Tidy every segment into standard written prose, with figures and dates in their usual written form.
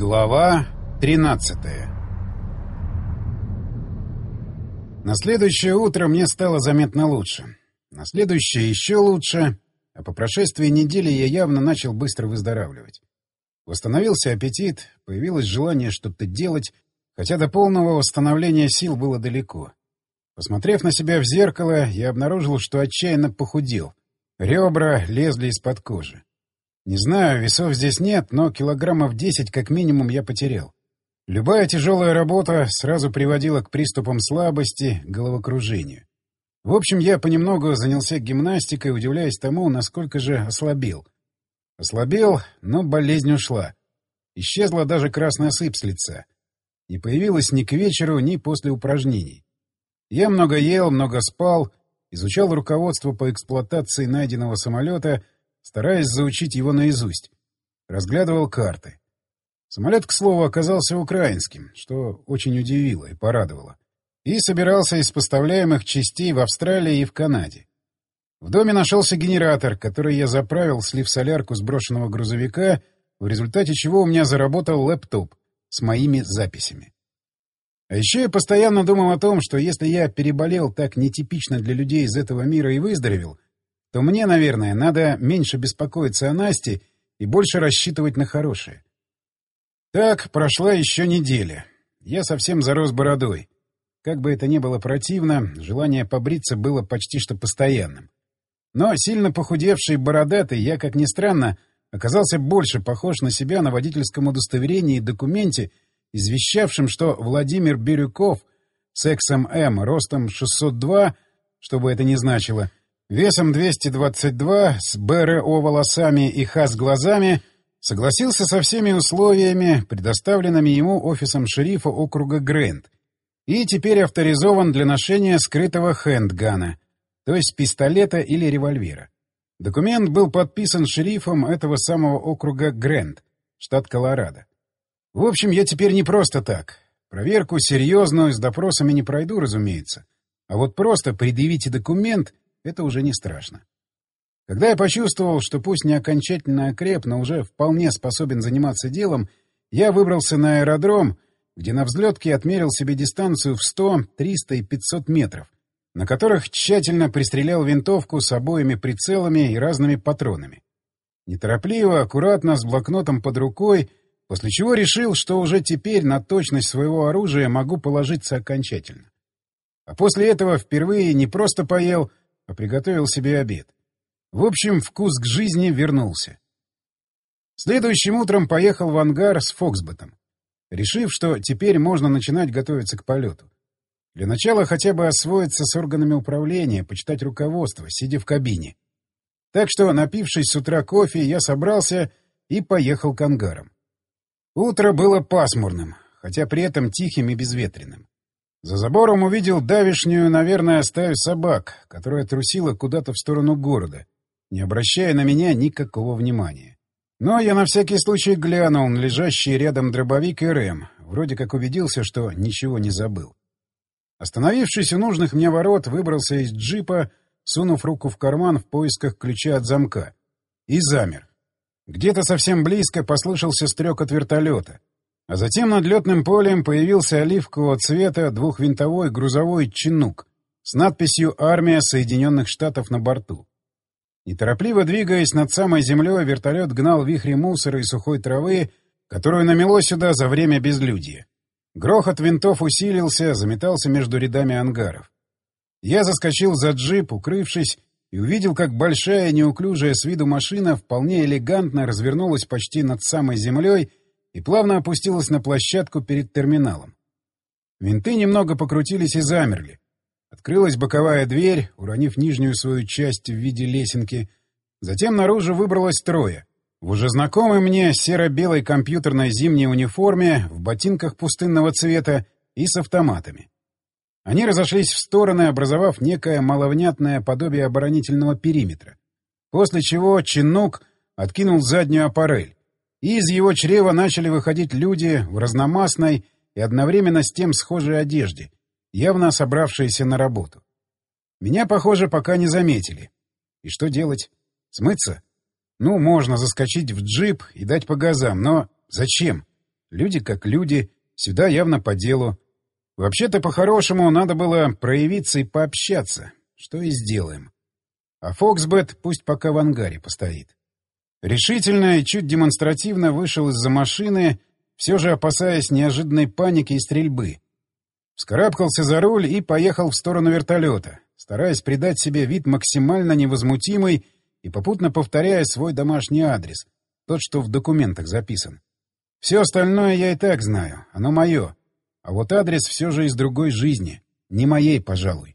Глава 13. На следующее утро мне стало заметно лучше. На следующее еще лучше, а по прошествии недели я явно начал быстро выздоравливать. Восстановился аппетит, появилось желание что-то делать, хотя до полного восстановления сил было далеко. Посмотрев на себя в зеркало, я обнаружил, что отчаянно похудел. Ребра лезли из-под кожи. Не знаю, весов здесь нет, но килограммов 10 как минимум я потерял. Любая тяжелая работа сразу приводила к приступам слабости, головокружению. В общем, я понемногу занялся гимнастикой, удивляясь тому, насколько же ослабел. Ослабел, но болезнь ушла. Исчезла даже красная сыпь с лица. Не появилась ни к вечеру, ни после упражнений. Я много ел, много спал, изучал руководство по эксплуатации найденного самолета, стараясь заучить его наизусть. Разглядывал карты. Самолет, к слову, оказался украинским, что очень удивило и порадовало. И собирался из поставляемых частей в Австралии и в Канаде. В доме нашелся генератор, который я заправил, слив солярку с брошенного грузовика, в результате чего у меня заработал лэптоп с моими записями. А еще я постоянно думал о том, что если я переболел так нетипично для людей из этого мира и выздоровел, то мне, наверное, надо меньше беспокоиться о Насте и больше рассчитывать на хорошее. Так прошла еще неделя. Я совсем зарос бородой. Как бы это ни было противно, желание побриться было почти что постоянным. Но сильно похудевший бородатый, я, как ни странно, оказался больше похож на себя на водительском удостоверении и документе, извещавшем, что Владимир Бирюков с эксом М ростом 602, что бы это ни значило, весом 222, с БРО волосами и ХАС глазами, согласился со всеми условиями, предоставленными ему офисом шерифа округа Грэнд, и теперь авторизован для ношения скрытого хэндгана, то есть пистолета или револьвера. Документ был подписан шерифом этого самого округа Грэнд, штат Колорадо. В общем, я теперь не просто так. Проверку серьезную с допросами не пройду, разумеется. А вот просто предъявите документ — это уже не страшно. Когда я почувствовал, что пусть не окончательно окреп, но уже вполне способен заниматься делом, я выбрался на аэродром, где на взлетке отмерил себе дистанцию в 100, 300 и 500 метров, на которых тщательно пристрелял винтовку с обоими прицелами и разными патронами. Неторопливо, аккуратно, с блокнотом под рукой, после чего решил, что уже теперь на точность своего оружия могу положиться окончательно. А после этого впервые не просто поел, а приготовил себе обед. В общем, вкус к жизни вернулся. Следующим утром поехал в ангар с Фоксботом, решив, что теперь можно начинать готовиться к полету. Для начала хотя бы освоиться с органами управления, почитать руководство, сидя в кабине. Так что, напившись с утра кофе, я собрался и поехал к ангарам. Утро было пасмурным, хотя при этом тихим и безветренным. За забором увидел давешнюю, наверное, стаю собак, которая трусила куда-то в сторону города, не обращая на меня никакого внимания. Но я на всякий случай глянул на лежащий рядом дробовик и РМ, вроде как убедился, что ничего не забыл. Остановившись у нужных мне ворот, выбрался из джипа, сунув руку в карман в поисках ключа от замка, и замер. Где-то совсем близко послышался стрекот вертолета, а затем над летным полем появился оливкового цвета двухвинтовой грузовой чинук с надписью «Армия Соединенных Штатов» на борту. Неторопливо двигаясь над самой землей, вертолет гнал вихри мусора и сухой травы, которую намело сюда за время безлюдья. Грохот винтов усилился, заметался между рядами ангаров. Я заскочил за джип, укрывшись, и увидел, как большая, неуклюжая с виду машина вполне элегантно развернулась почти над самой землей и плавно опустилась на площадку перед терминалом. Винты немного покрутились и замерли. Открылась боковая дверь, уронив нижнюю свою часть в виде лесенки. Затем наружу выбралось трое. В уже знакомой мне серо-белой компьютерной зимней униформе, в ботинках пустынного цвета и с автоматами. Они разошлись в стороны, образовав некое маловнятное подобие оборонительного периметра, после чего чинук откинул заднюю аппарель, и из его чрева начали выходить люди в разномастной и одновременно с тем схожей одежде, явно собравшиеся на работу. Меня, похоже, пока не заметили. И что делать? Смыться? Ну, можно заскочить в джип и дать по газам, но зачем? Люди как люди, сюда явно по делу. Вообще-то, по-хорошему, надо было проявиться и пообщаться, что и сделаем. А Фоксбет пусть пока в ангаре постоит. Решительно и чуть демонстративно вышел из-за машины, все же опасаясь неожиданной паники и стрельбы. Вскарабкался за руль и поехал в сторону вертолета, стараясь придать себе вид максимально невозмутимый и попутно повторяя свой домашний адрес, тот, что в документах записан. Все остальное я и так знаю, оно мое. А вот адрес все же из другой жизни, не моей, пожалуй.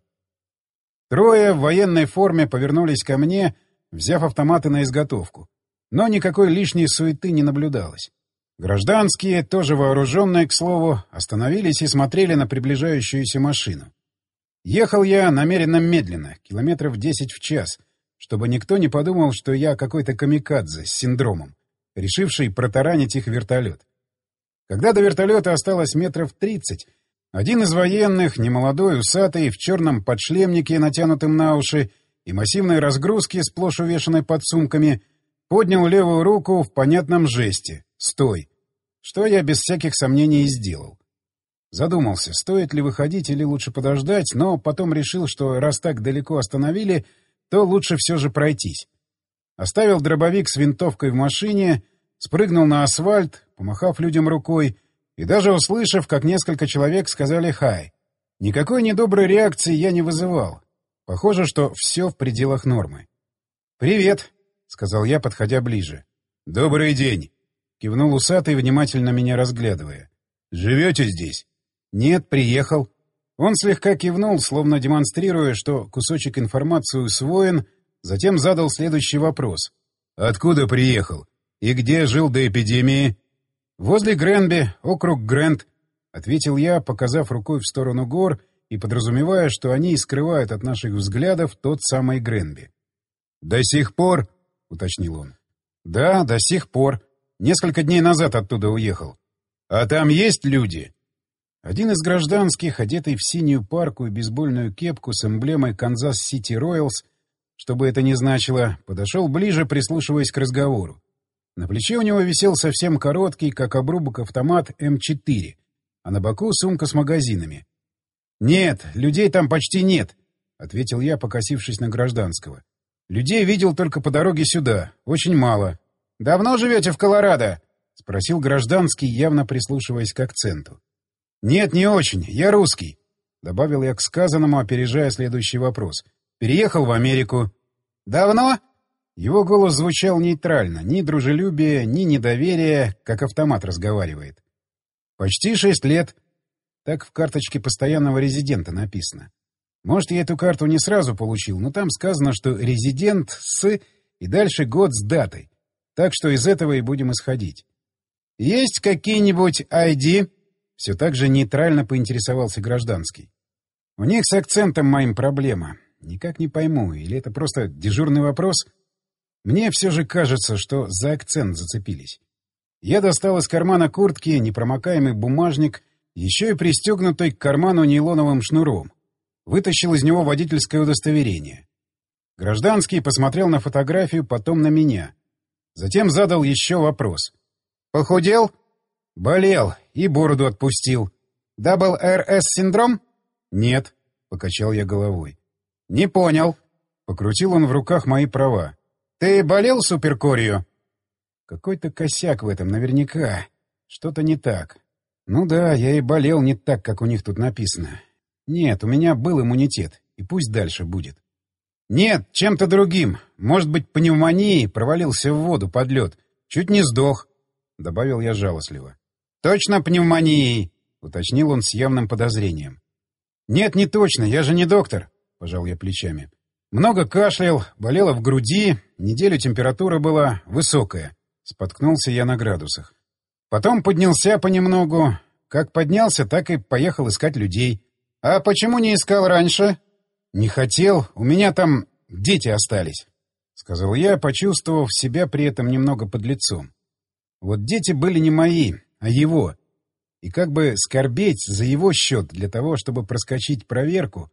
Трое в военной форме повернулись ко мне, взяв автоматы на изготовку. Но никакой лишней суеты не наблюдалось. Гражданские, тоже вооруженные, к слову, остановились и смотрели на приближающуюся машину. Ехал я намеренно медленно, километров 10 в час, чтобы никто не подумал, что я какой-то камикадзе с синдромом, решивший протаранить их вертолет. Когда до вертолета осталось метров 30, один из военных, немолодой, усатый, в черном подшлемнике, натянутым на уши, и массивной разгрузке, сплошь увешанной подсумками, поднял левую руку в понятном жесте «Стой!», что я без всяких сомнений и сделал. Задумался, стоит ли выходить или лучше подождать, но потом решил, что раз так далеко остановили, то лучше все же пройтись. Оставил дробовик с винтовкой в машине, спрыгнул на асфальт, помахав людям рукой, и даже услышав, как несколько человек сказали «хай». Никакой недоброй реакции я не вызывал. Похоже, что все в пределах нормы. «Привет», — сказал я, подходя ближе. «Добрый день», — кивнул усатый, внимательно меня разглядывая. «Живете здесь?» «Нет, приехал». Он слегка кивнул, словно демонстрируя, что кусочек информации усвоен, затем задал следующий вопрос. «Откуда приехал? И где жил до эпидемии?» «Возле Гренби, округ Грэнд», — ответил я, показав рукой в сторону гор и подразумевая, что они и скрывают от наших взглядов тот самый Гренби. «До сих пор?» — уточнил он. «Да, до сих пор. Несколько дней назад оттуда уехал». «А там есть люди?» Один из гражданских, одетый в синюю парку и бейсбольную кепку с эмблемой «Канзас-Сити Роялс», что бы это ни значило, подошел ближе, прислушиваясь к разговору. На плече у него висел совсем короткий, как обрубок, автомат М4, а на боку сумка с магазинами. «Нет, людей там почти нет», — ответил я, покосившись на гражданского. «Людей видел только по дороге сюда. Очень мало». «Давно живете в Колорадо?» — спросил гражданский, явно прислушиваясь к акценту. «Нет, не очень. Я русский», — добавил я к сказанному, опережая следующий вопрос. «Переехал в Америку». «Давно?» Его голос звучал нейтрально, ни дружелюбия, ни недоверия, как автомат разговаривает. «Почти 6 лет». Так в карточке постоянного резидента написано. Может, я эту карту не сразу получил, но там сказано, что резидент с... и дальше год с датой. Так что из этого и будем исходить. «Есть какие-нибудь ID?» Все так же нейтрально поинтересовался гражданский. «У них с акцентом моим проблема. Никак не пойму, или это просто дежурный вопрос?» Мне все же кажется, что за акцент зацепились. Я достал из кармана куртки непромокаемый бумажник, еще и пристегнутый к карману нейлоновым шнуром. Вытащил из него водительское удостоверение. Гражданский посмотрел на фотографию, потом на меня. Затем задал еще вопрос. «Похудел?» «Болел и бороду отпустил». «Дабл-РС-синдром?» «Нет», — покачал я головой. «Не понял». Покрутил он в руках мои права. «Ты болел суперкорью?» Какой-то косяк в этом наверняка. Что-то не так. Ну да, я и болел не так, как у них тут написано. Нет, у меня был иммунитет, и пусть дальше будет. Нет, чем-то другим. Может быть, пневмонией, провалился в воду под лед. Чуть не сдох, — добавил я жалостливо. Точно пневмонией, — уточнил он с явным подозрением. Нет, не точно, я же не доктор, — пожал я плечами. Много кашлял, болело в груди, неделю температура была высокая. Споткнулся я на градусах. Потом поднялся понемногу. Как поднялся, так и поехал искать людей. А почему не искал раньше? Не хотел, у меня там дети остались, — сказал я, почувствовав себя при этом немного подлецом. Вот дети были не мои, а его. И как бы скорбеть за его счет для того, чтобы проскочить проверку.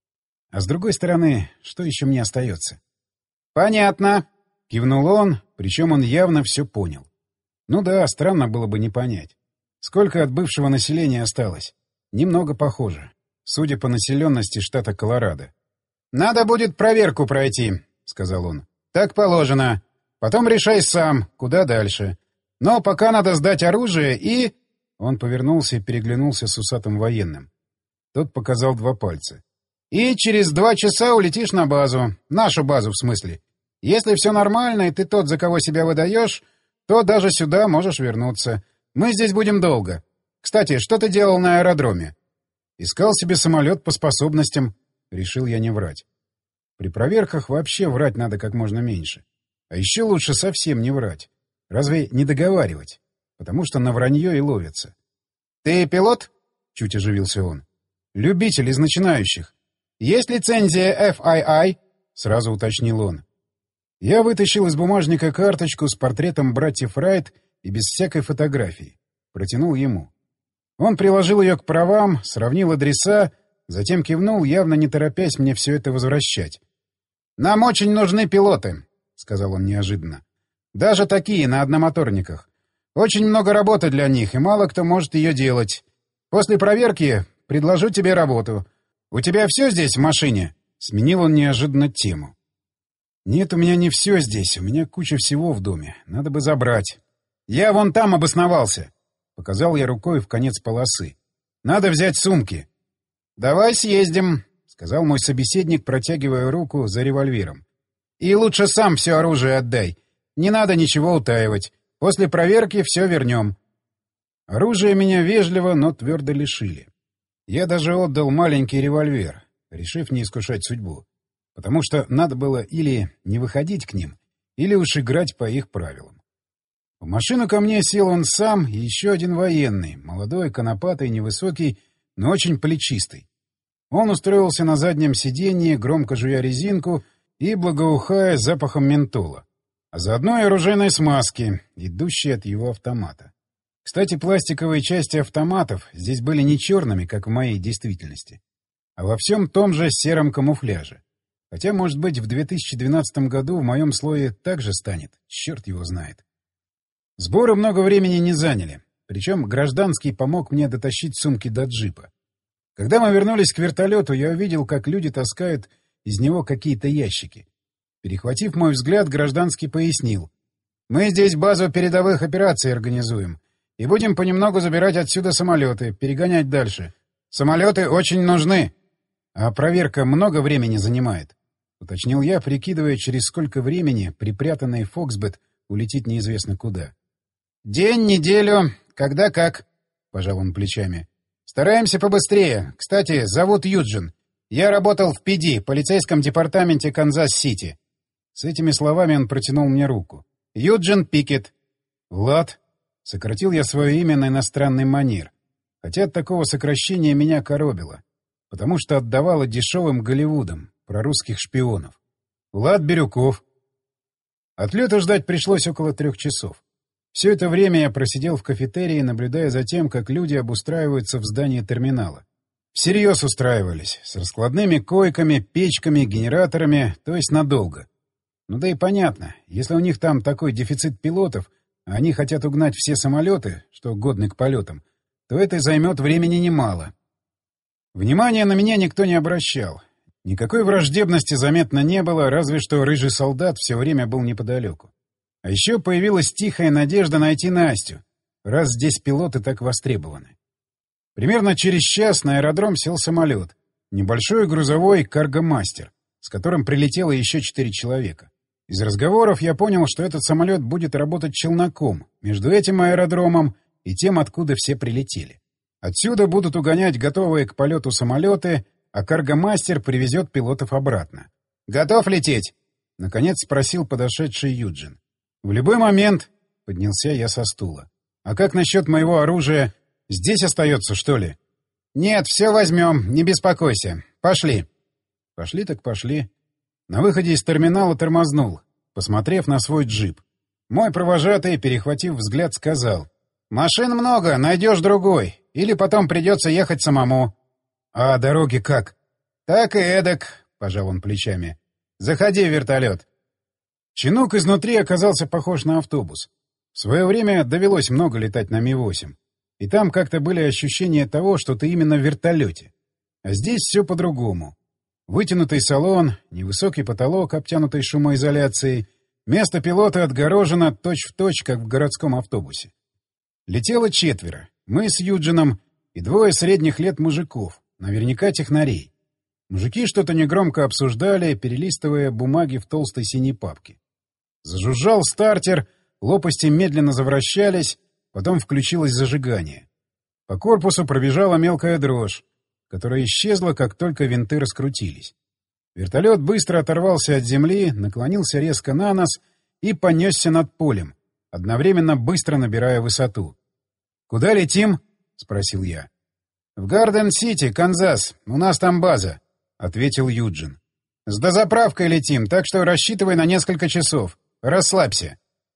А с другой стороны, что еще мне остается? — Понятно, — кивнул он, причем он явно все понял. Ну да, странно было бы не понять. Сколько от бывшего населения осталось? Немного похоже. Судя по населенности штата Колорадо. «Надо будет проверку пройти», — сказал он. «Так положено. Потом решай сам, куда дальше. Но пока надо сдать оружие и...» Он повернулся и переглянулся с усатым военным. Тот показал 2 пальца. «И через 2 часа улетишь на базу. Нашу базу, в смысле. Если все нормально, и ты тот, за кого себя выдаешь, то даже сюда можешь вернуться. Мы здесь будем долго. Кстати, что ты делал на аэродроме?» «Искал себе самолет по способностям». Решил я не врать. При проверках вообще врать надо как можно меньше. А еще лучше совсем не врать. Разве не договаривать? Потому что на вранье и ловятся. «Ты пилот?» — чуть оживился он. «Любитель из начинающих. Есть лицензия FII?» — сразу уточнил он. Я вытащил из бумажника карточку с портретом братьев Райт и без всякой фотографии. Протянул ему. Он приложил ее к правам, сравнил адреса, затем кивнул, явно не торопясь мне все это возвращать. «Нам очень нужны пилоты», — сказал он неожиданно. «Даже такие, на одномоторниках. Очень много работы для них, и мало кто может ее делать. После проверки предложу тебе работу. У тебя все здесь в машине?» Сменил он неожиданно тему. «Нет, у меня не все здесь. У меня куча всего в доме. Надо бы забрать. Я вон там обосновался», — показал я рукой в конец полосы. «Надо взять сумки». «Давай съездим», — сказал мой собеседник, протягивая руку за револьвером. «И лучше сам все оружие отдай. Не надо ничего утаивать. После проверки все вернем». Оружие меня вежливо, но твердо лишили. Я даже отдал маленький револьвер, решив не искушать судьбу. Потому что надо было или не выходить к ним, или уж играть по их правилам. В машину ко мне сел он сам и еще один военный, молодой, конопатый, невысокий, но очень плечистый. Он устроился на заднем сиденье, громко жуя резинку и благоухая запахом ментола, а заодно и оружейной смазки, идущей от его автомата. Кстати, пластиковые части автоматов здесь были не черными, как в моей действительности, а во всем том же сером камуфляже. Хотя, может быть, в 2012 году в моем слое также станет, черт его знает. Сборы много времени не заняли, причем гражданский помог мне дотащить сумки до джипа. Когда мы вернулись к вертолету, я увидел, как люди таскают из него какие-то ящики. Перехватив мой взгляд, гражданский пояснил. «Мы здесь базу передовых операций организуем и будем понемногу забирать отсюда самолеты, перегонять дальше. Самолеты очень нужны». «А проверка много времени занимает?» — уточнил я, прикидывая, через сколько времени припрятанный Фоксбет улетит неизвестно куда. «День, неделю, когда как», — пожал он плечами. «Стараемся побыстрее. Кстати, зовут Юджин. Я работал в PD, полицейском департаменте Канзас-Сити». С этими словами он протянул мне руку. «Юджин Пикет». «Влад?» — сократил я свое имя на иностранный манер. Хотя от такого сокращения меня коробило, потому что отдавало дешевым Голливудом про русских шпионов. «Влад Бирюков». Отлета ждать пришлось около 3 часов. Все это время я просидел в кафетерии, наблюдая за тем, как люди обустраиваются в здании терминала. Всерьез устраивались, с раскладными койками, печками, генераторами, то есть надолго. Ну да и понятно, если у них там такой дефицит пилотов, а они хотят угнать все самолеты, что годны к полетам, то это займет времени немало. Внимания на меня никто не обращал. Никакой враждебности заметно не было, разве что рыжий солдат все время был неподалеку. А еще появилась тихая надежда найти Настю, раз здесь пилоты так востребованы. Примерно через час на аэродром сел самолет. Небольшой грузовой «Каргомастер», с которым прилетело еще 4 человека. Из разговоров я понял, что этот самолет будет работать челноком между этим аэродромом и тем, откуда все прилетели. Отсюда будут угонять готовые к полету самолеты, а «Каргомастер» привезет пилотов обратно. «Готов лететь?» — наконец спросил подошедший Юджин. «В любой момент», — поднялся я со стула. «А как насчет моего оружия? Здесь остается, что ли?» «Нет, все возьмем, не беспокойся. Пошли». Пошли так пошли. На выходе из терминала тормознул, посмотрев на свой джип. Мой провожатый, перехватив взгляд, сказал: «Машин много, найдешь другой. Или потом придется ехать самому». «А дороги как?» «Так и эдак», — пожал он плечами. «Заходи в вертолет». Чинук изнутри оказался похож на автобус. В свое время довелось много летать на Ми-8. И там как-то были ощущения того, что ты именно в вертолете. А здесь все по-другому. Вытянутый салон, невысокий потолок, обтянутый шумоизоляцией, место пилота отгорожено точь-в-точь, как в городском автобусе. Летело 4. Мы с Юджином и 2 средних лет мужиков, наверняка технарей. Мужики что-то негромко обсуждали, перелистывая бумаги в толстой синей папке. Зажужжал стартер, лопасти медленно завращались, потом включилось зажигание. По корпусу пробежала мелкая дрожь, которая исчезла, как только винты раскрутились. Вертолет быстро оторвался от земли, наклонился резко на нос и понесся над полем, одновременно быстро набирая высоту. «Куда летим?» — спросил я. «В Гарден-Сити, Канзас. У нас там база», — ответил Юджин. «С дозаправкой летим, так что рассчитывай на несколько часов. Расслабься».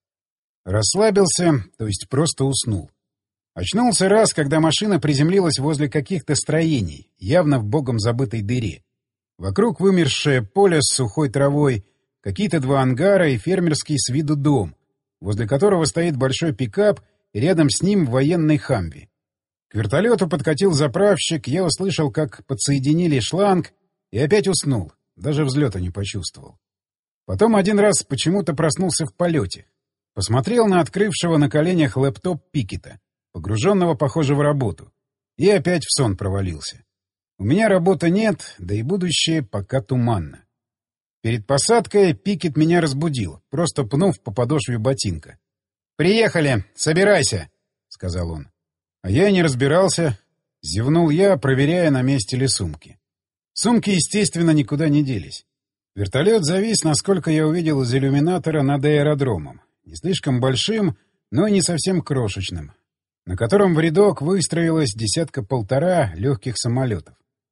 Расслабился, то есть просто уснул. Очнулся раз, когда машина приземлилась возле каких-то строений, явно в богом забытой дыре. Вокруг вымершее поле с сухой травой, какие-то 2 ангара и фермерский с виду дом, возле которого стоит большой пикап и рядом с ним военный «Хамви». К вертолету подкатил заправщик, я услышал, как подсоединили шланг, и опять уснул, даже взлета не почувствовал. Потом один раз почему-то проснулся в полете. Посмотрел на открывшего на коленях лэптоп Пикета, погруженного, похоже, в работу, и опять в сон провалился. У меня работы нет, да и будущее пока туманно. Перед посадкой Пикет меня разбудил, просто пнув по подошве ботинка. «Приехали! Собирайся!» — сказал он. А я и не разбирался. Зевнул я, проверяя, на месте ли сумки. Сумки, естественно, никуда не делись. Вертолет завис, насколько я увидел из иллюминатора, над аэродромом. Не слишком большим, но и не совсем крошечным, на котором в рядок выстроилось 10-1.5 легких самолетов.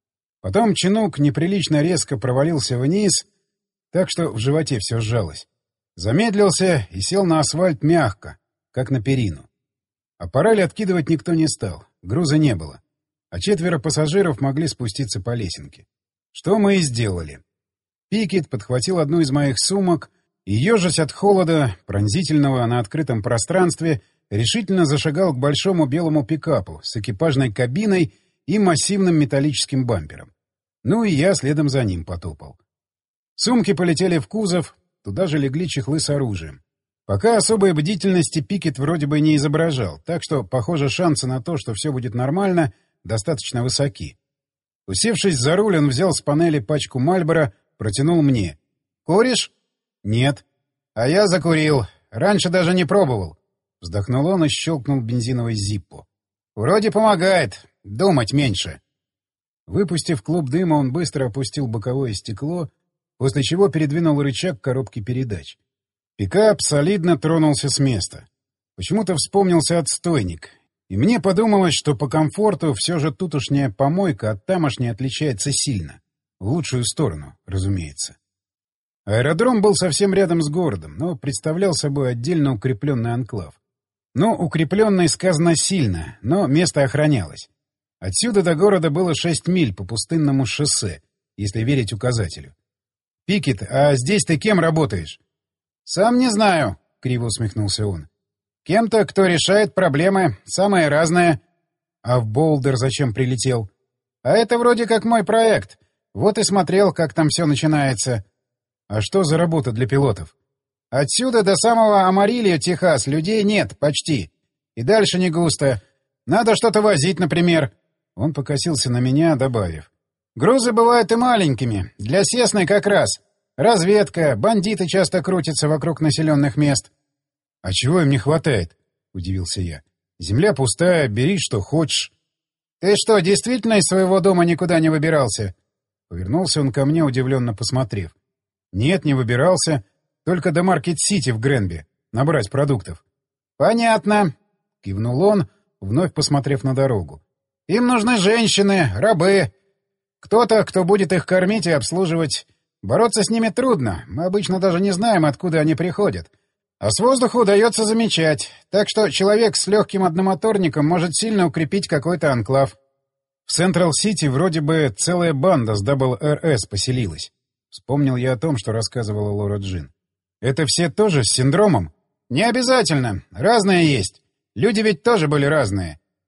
Потом чинук неприлично резко провалился вниз, так что в животе все сжалось. Замедлился и сел на асфальт мягко, как на перину. А параль откидывать никто не стал, груза не было, а 4 пассажиров могли спуститься по лесенке. Что мы и сделали. Пикет подхватил одну из моих сумок и, ежась от холода, пронзительного на открытом пространстве, решительно зашагал к большому белому пикапу с экипажной кабиной и массивным металлическим бампером. Ну и я следом за ним потопал. Сумки полетели в кузов, туда же легли чехлы с оружием. Пока особой бдительности Пикет вроде бы не изображал, так что, похоже, шансы на то, что все будет нормально, достаточно высоки. Усевшись за руль, он взял с панели пачку Мальборо, протянул мне. «Куришь?» «Нет». «А я закурил. Раньше даже не пробовал». Вздохнул он и щелкнул бензиновой зиппо. «Вроде помогает. Думать меньше». Выпустив клуб дыма, он быстро опустил боковое стекло, после чего передвинул рычаг коробки передач. Пикап солидно тронулся с места. Почему-то вспомнился отстойник, и мне подумалось, что по комфорту все же тутошняя помойка от тамошней отличается сильно. В лучшую сторону, разумеется. Аэродром был совсем рядом с городом, но представлял собой отдельно укрепленный анклав. Ну, укрепленный сказано сильно, но место охранялось. Отсюда до города было 6 миль по пустынному шоссе, если верить указателю. «Пикет, а здесь ты кем работаешь?» «Сам не знаю», — криво усмехнулся он. «Кем-то, кто решает проблемы, самые разные». «А в Болдер зачем прилетел?» «А это вроде как мой проект. Вот и смотрел, как там все начинается». «А что за работа для пилотов?» «Отсюда до самого Амарильо, Техас, людей нет, почти. И дальше не густо. Надо что-то возить, например». Он покосился на меня, добавив. «Грузы бывают и маленькими. Для Сесны как раз. Разведка, бандиты часто крутятся вокруг населенных мест». «А чего им не хватает?» — удивился я. «Земля пустая, бери, что хочешь». «Ты что, действительно из своего дома никуда не выбирался?» Повернулся он ко мне, удивленно посмотрев. «Нет, не выбирался. Только до Маркет-Сити в Гренби. Набрать продуктов». «Понятно», — кивнул он, вновь посмотрев на дорогу. «Им нужны женщины, рабы. Кто-то, кто будет их кормить и обслуживать. Бороться с ними трудно. Мы обычно даже не знаем, откуда они приходят. А с воздуха удается замечать. Так что человек с легким одномоторником может сильно укрепить какой-то анклав». В Централ-Сити вроде бы целая банда с WRS поселилась. Вспомнил я о том, что рассказывала Лора Джин. «Это все тоже с синдромом?» «Не обязательно. Разные есть. Люди ведь тоже были разные.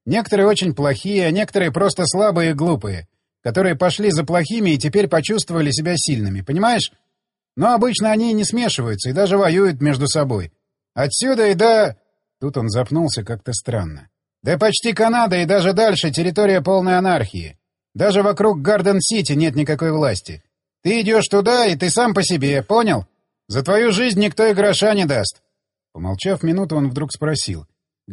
Некоторые очень плохие, а некоторые просто слабые и глупые, которые пошли за плохими и теперь почувствовали себя сильными, понимаешь? Но обычно они не смешиваются и даже воюют между собой. Отсюда и до... Тут он запнулся как-то странно. Да почти Канада и даже дальше территория полной анархии. Даже вокруг Гарден-Сити нет никакой власти. Ты идешь туда, и ты сам по себе, понял? За твою жизнь никто и гроша не даст. Помолчав минуту, он вдруг спросил.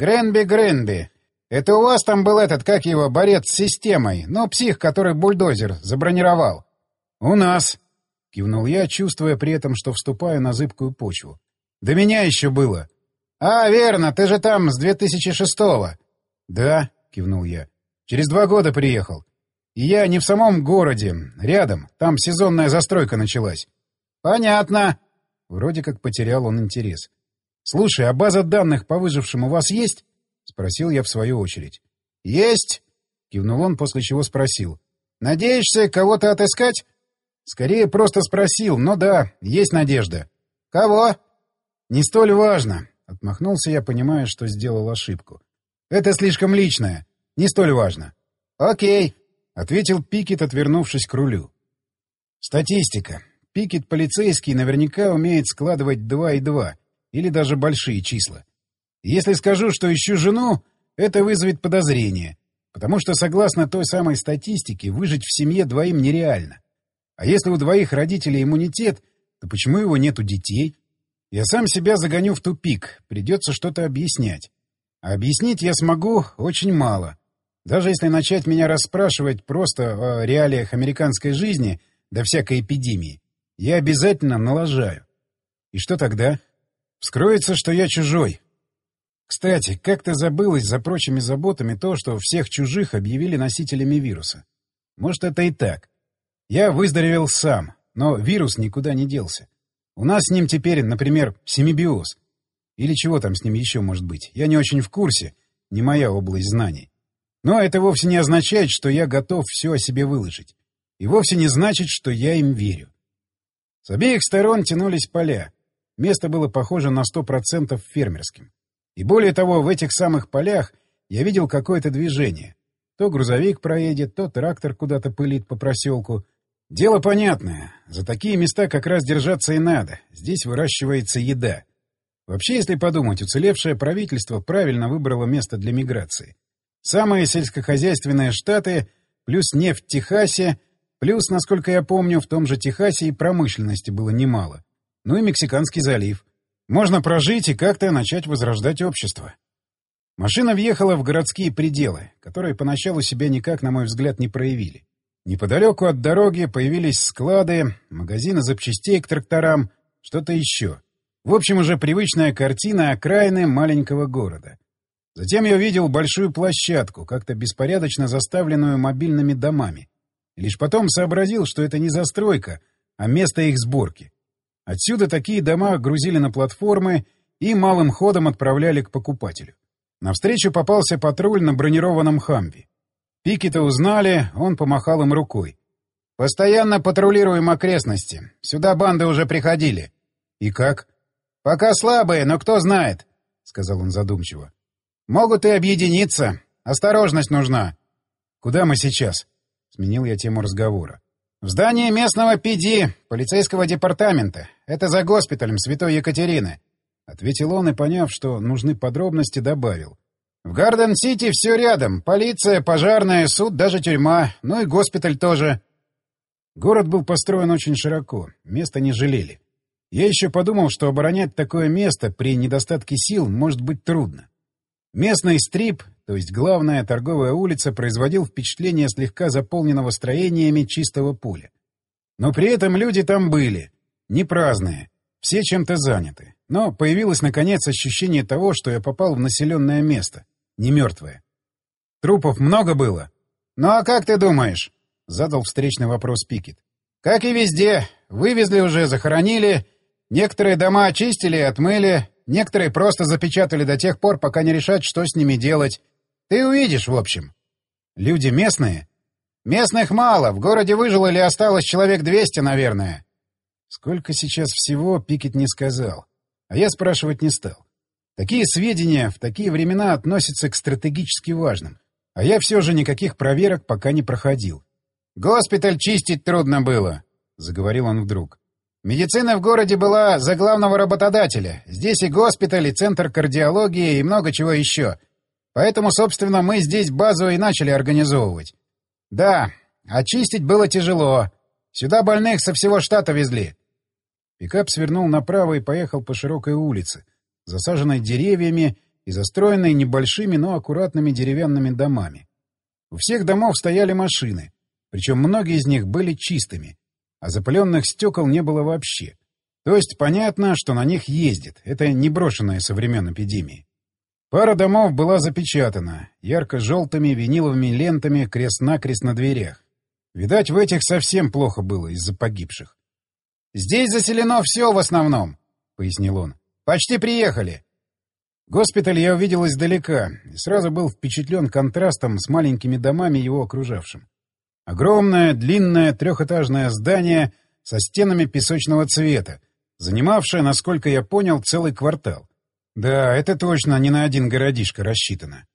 Гренби, это у вас там был этот, как его, борец с системой, ну, псих, который бульдозер забронировал? У нас, кивнул я, чувствуя при этом, что вступаю на зыбкую почву. До меня еще было. А, верно, ты же там с 2006-го. Да, кивнул я. Через 2 года приехал. И я не в самом городе, рядом. Там сезонная застройка началась. Понятно. Вроде как потерял он интерес. Слушай, а база данных по выжившим у вас есть? Спросил я в свою очередь. Есть. Кивнул он, после чего спросил. Надеешься кого-то отыскать? Скорее просто спросил, но да, есть надежда. Кого? Не столь важно. Отмахнулся я, понимая, что сделал ошибку. Это слишком личное. Не столь важно. Окей. — ответил Пикет, отвернувшись к рулю. «Статистика. Пикет полицейский наверняка умеет складывать 2 и 2, или даже большие числа. Если скажу, что ищу жену, это вызовет подозрение, потому что, согласно той самой статистике, выжить в семье 2 нереально. А если у 2 родителей иммунитет, то почему его нет у детей? Я сам себя загоню в тупик, придется что-то объяснять. А объяснить я смогу очень мало». Даже если начать меня расспрашивать просто о реалиях американской жизни до всякой эпидемии, я обязательно налажаю. И что тогда? Вскроется, что я чужой. Кстати, как-то забылось за прочими заботами то, что всех чужих объявили носителями вируса. Может, это и так. Я выздоровел сам, но вирус никуда не делся. У нас с ним теперь, например, семибиоз. Или чего там с ним еще может быть? Я не очень в курсе, не моя область знаний. Но это вовсе не означает, что я готов все о себе выложить. И вовсе не значит, что я им верю. С обеих сторон тянулись поля. Место было похоже на 100% фермерским. И более того, в этих самых полях я видел какое-то движение. То грузовик проедет, то трактор куда-то пылит по проселку. Дело понятное. За такие места как раз держаться и надо. Здесь выращивается еда. Вообще, если подумать, уцелевшее правительство правильно выбрало место для миграции. Самые сельскохозяйственные штаты, плюс нефть в Техасе, плюс, насколько я помню, в том же Техасе и промышленности было немало. Ну и Мексиканский залив. Можно прожить и как-то начать возрождать общество. Машина въехала в городские пределы, которые поначалу себя никак, на мой взгляд, не проявили. Неподалеку от дороги появились склады, магазины запчастей к тракторам, что-то еще. В общем, уже привычная картина окраины маленького города. Затем я увидел большую площадку, как-то беспорядочно заставленную мобильными домами. И лишь потом сообразил, что это не застройка, а место их сборки. Отсюда такие дома грузили на платформы и малым ходом отправляли к покупателю. Навстречу попался патруль на бронированном «Хамви». Пикета узнали, он помахал им рукой. «Постоянно патрулируем окрестности. Сюда банды уже приходили». «И как?» «Пока слабые, но кто знает», — сказал он задумчиво. «Могут и объединиться. Осторожность нужна». «Куда мы сейчас?» — сменил я тему разговора. «В здание местного ПД, полицейского департамента. Это за госпиталем Святой Екатерины», — ответил он и, поняв, что нужны подробности, добавил. «В Гарден-Сити все рядом. Полиция, пожарная, суд, даже тюрьма. Ну и госпиталь тоже». Город был построен очень широко. Места не жалели. Я еще подумал, что оборонять такое место при недостатке сил может быть трудно. Местный стрип, то есть главная торговая улица, производил впечатление слегка заполненного строениями чистого поля. Но при этом люди там были, не праздные, все чем-то заняты. Но появилось, наконец, ощущение того, что я попал в населенное место, не мертвое. «Трупов много было?» «Ну а как ты думаешь?» — задал встречный вопрос Пикет. «Как и везде. Вывезли уже, захоронили. Некоторые дома очистили и отмыли. Некоторые просто запечатали до тех пор, пока не решат, что с ними делать. Ты увидишь, в общем». «Люди местные?» «Местных мало. В городе выжило или осталось человек 200, наверное». Сколько сейчас всего, Пикет не сказал. А я спрашивать не стал. Такие сведения в такие времена относятся к стратегически важным. А я все же никаких проверок пока не проходил. «Госпиталь чистить трудно было», — заговорил он вдруг. «Медицина в городе была за главного работодателя. Здесь и госпиталь, и центр кардиологии, и много чего еще. Поэтому, собственно, мы здесь базу и начали организовывать. Да, очистить было тяжело. Сюда больных со всего штата везли». Пикап свернул направо и поехал по широкой улице, засаженной деревьями и застроенной небольшими, но аккуратными деревянными домами. У всех домов стояли машины, причем многие из них были чистыми, а запыленных стекол не было вообще. То есть понятно, что на них ездят. Это не брошенные со времен эпидемии. Пара домов была запечатана ярко-желтыми виниловыми лентами крест-накрест на дверях. Видать, в этих совсем плохо было из-за погибших. «Здесь заселено все в основном», — пояснил он. «Почти приехали». Госпиталь я увидел издалека и сразу был впечатлен контрастом с маленькими домами его окружавшим. Огромное, длинное, трехэтажное здание со стенами песочного цвета, занимавшее, насколько я понял, целый квартал. Да, это точно не на один городишко рассчитано.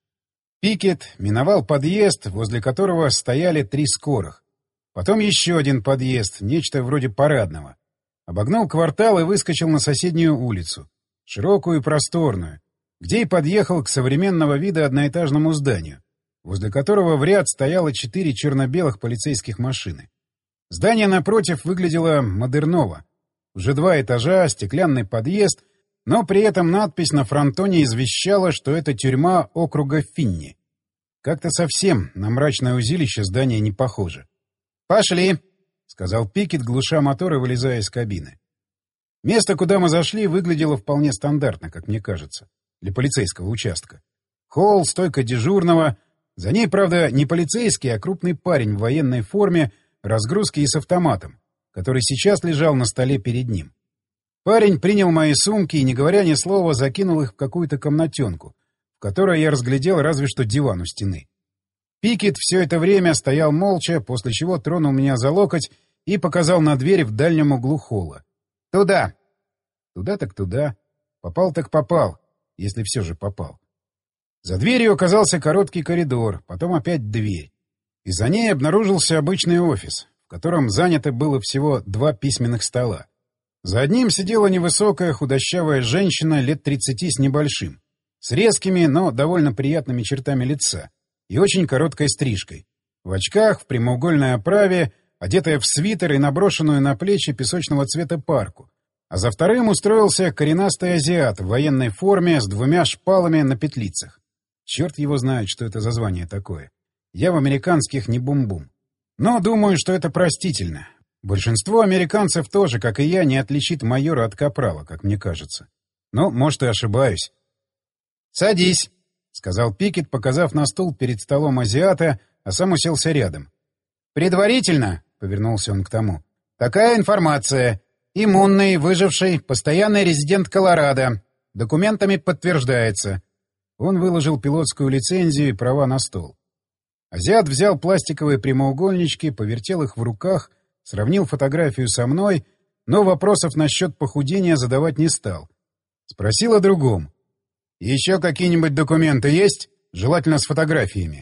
Пикет миновал подъезд, возле которого стояли 3 скорых. Потом еще один подъезд, нечто вроде парадного. Обогнул квартал и выскочил на соседнюю улицу, широкую и просторную, где и подъехал к современного вида одноэтажному зданию, возле которого в ряд стояло 4 черно-белых полицейских машины. Здание напротив выглядело модерново. Уже 2 этажа, стеклянный подъезд, но при этом надпись на фронтоне извещала, что это тюрьма округа Финни. Как-то совсем на мрачное узилище здание не похоже. «Пошли!» — сказал Пикет, глуша мотор и вылезая из кабины. Место, куда мы зашли, выглядело вполне стандартно, как мне кажется, для полицейского участка. Холл, стойка дежурного. За ней, правда, не полицейский, а крупный парень в военной форме, разгрузки и с автоматом, который сейчас лежал на столе перед ним. Парень принял мои сумки и, не говоря ни слова, закинул их в какую-то комнатенку, в которой я разглядел разве что диван у стены. Пикет все это время стоял молча, после чего тронул меня за локоть и показал на дверь в дальнем углу холла. «Туда!» Туда так туда. Попал так попал, если все же попал. За дверью оказался короткий коридор, потом опять дверь. И за ней обнаружился обычный офис, в котором занято было всего 2 письменных стола. За одним сидела невысокая худощавая женщина лет 30 с небольшим, с резкими, но довольно приятными чертами лица и очень короткой стрижкой, в очках, в прямоугольной оправе, одетая в свитер и наброшенную на плечи песочного цвета парку. А за вторым устроился коренастый азиат в военной форме с 2 шпалами на петлицах. Черт его знает, что это за звание такое. Я в американских не бум-бум. Но думаю, что это простительно. Большинство американцев тоже, как и я, не отличит майора от капрала, как мне кажется. Но, может, и ошибаюсь. «Садись», — сказал Пикет, показав на стул перед столом азиата, а сам уселся рядом. «Предварительно», — повернулся он к тому, — «такая информация. Иммунный, выживший, постоянный резидент Колорадо. Документами подтверждается». Он выложил пилотскую лицензию и права на стол. Азиат взял пластиковые прямоугольнички, повертел их в руках, сравнил фотографию со мной, но вопросов насчет похудения задавать не стал. Спросил о другом. «Еще какие-нибудь документы есть? Желательно с фотографиями».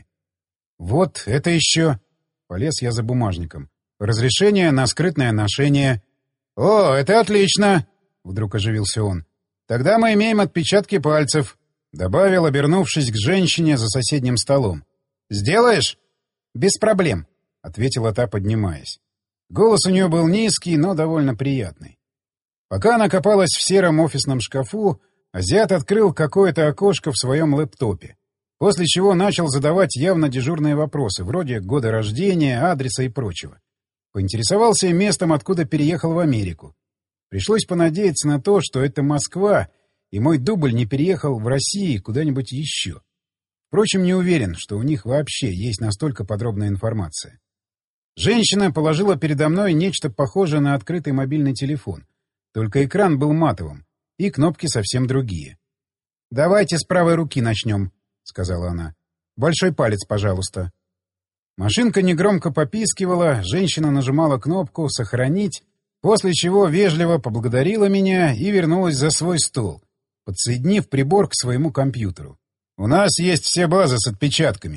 «Вот, это еще...» Полез я за бумажником. «Разрешение на скрытное ношение». «О, это отлично!» — вдруг оживился он. «Тогда мы имеем отпечатки пальцев», — добавил, обернувшись к женщине за соседним столом. «Сделаешь?» «Без проблем», — ответила та, поднимаясь. Голос у нее был низкий, но довольно приятный. Пока она копалась в сером офисном шкафу, азиат открыл какое-то окошко в своем лэптопе, после чего начал задавать явно дежурные вопросы, вроде года рождения, адреса и прочего. Поинтересовался и местом, откуда переехал в Америку. Пришлось понадеяться на то, что это Москва, и мой дубль не переехал в Россию куда-нибудь еще. Впрочем, не уверен, что у них вообще есть настолько подробная информация. Женщина положила передо мной нечто похожее на открытый мобильный телефон. Только экран был матовым, и кнопки совсем другие. «Давайте с правой руки начнем», — сказала она. «Большой палец, пожалуйста». Машинка негромко попискивала, женщина нажимала кнопку «Сохранить», после чего вежливо поблагодарила меня и вернулась за свой стол, подсоединив прибор к своему компьютеру. «У нас есть все базы с отпечатками», —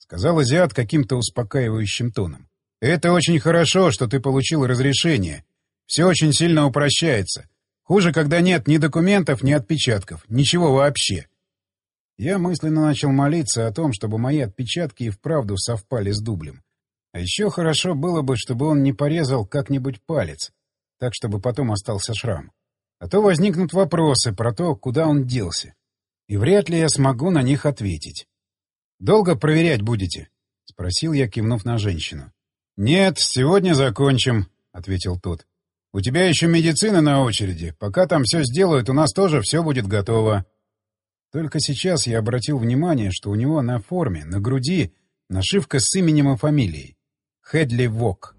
сказал азиат каким-то успокаивающим тоном. «Это очень хорошо, что ты получил разрешение. Все очень сильно упрощается. Хуже, когда нет ни документов, ни отпечатков. Ничего вообще». Я мысленно начал молиться о том, чтобы мои отпечатки и вправду совпали с дублем. А еще хорошо было бы, чтобы он не порезал как-нибудь палец, так, чтобы потом остался шрам. А то возникнут вопросы про то, куда он делся. И вряд ли я смогу на них ответить. «Долго проверять будете?» — спросил я, кивнув на женщину. «Нет, сегодня закончим», — ответил тот. «У тебя еще медицина на очереди. Пока там все сделают, у нас тоже все будет готово». Только сейчас я обратил внимание, что у него на форме, на груди, нашивка с именем и фамилией. Хедли Вок.